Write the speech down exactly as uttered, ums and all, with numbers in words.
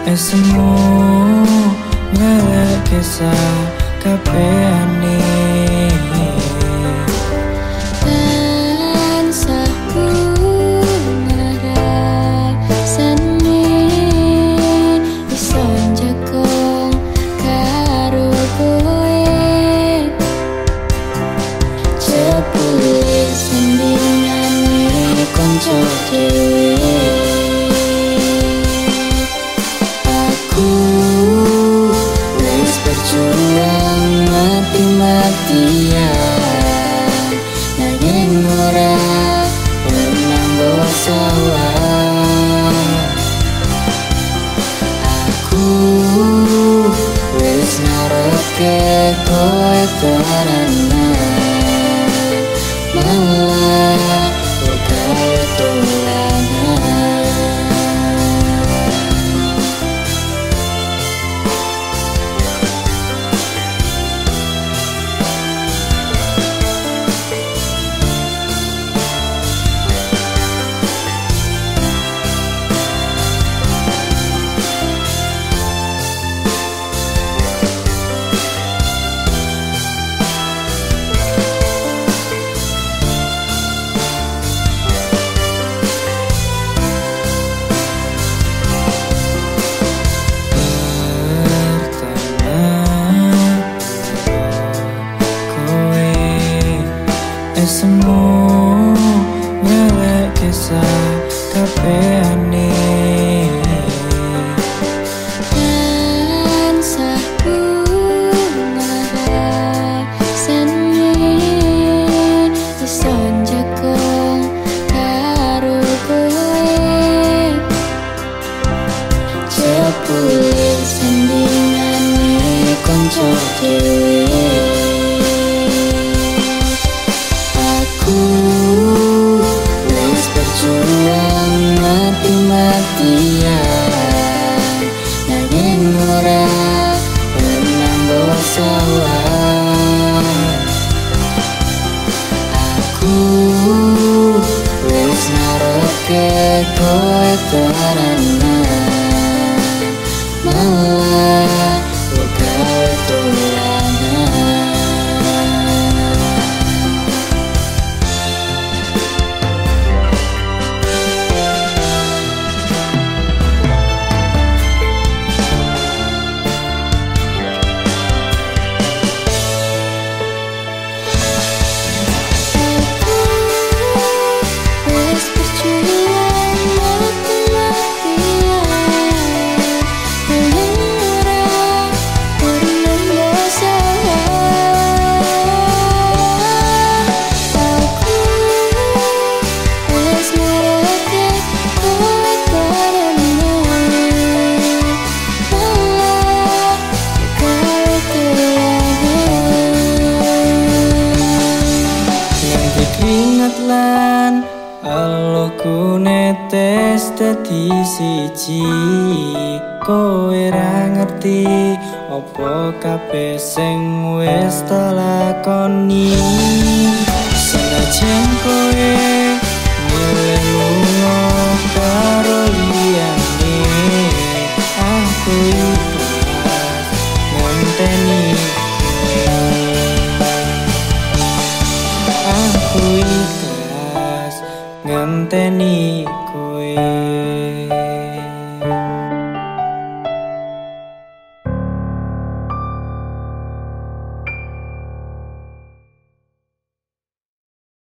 Esmu ngelak kisah kabehane tansahku ngarep seni iso njagong karo kowe jebule sendingane konco dhewe mati-matian nanging ora pernah bosan aku wis ngarepke kowe tenanan malah kowe dolanan Esmu ngelak kisah kabehane tansahku ngarep seni iso njagong karo kowe jebule sendingane konco dhewe mati-matian nanging ora pernah bosan aku wis ngarepke kowe tenanan malah kowe dolanan lan aloku netes dadi siji kowe ra ngerti opo kabeh sing wis tak lakoni senajan kowe milih lunga karo liyane aku ikhlas ngenteni aku ikhlas ngenteni kowe.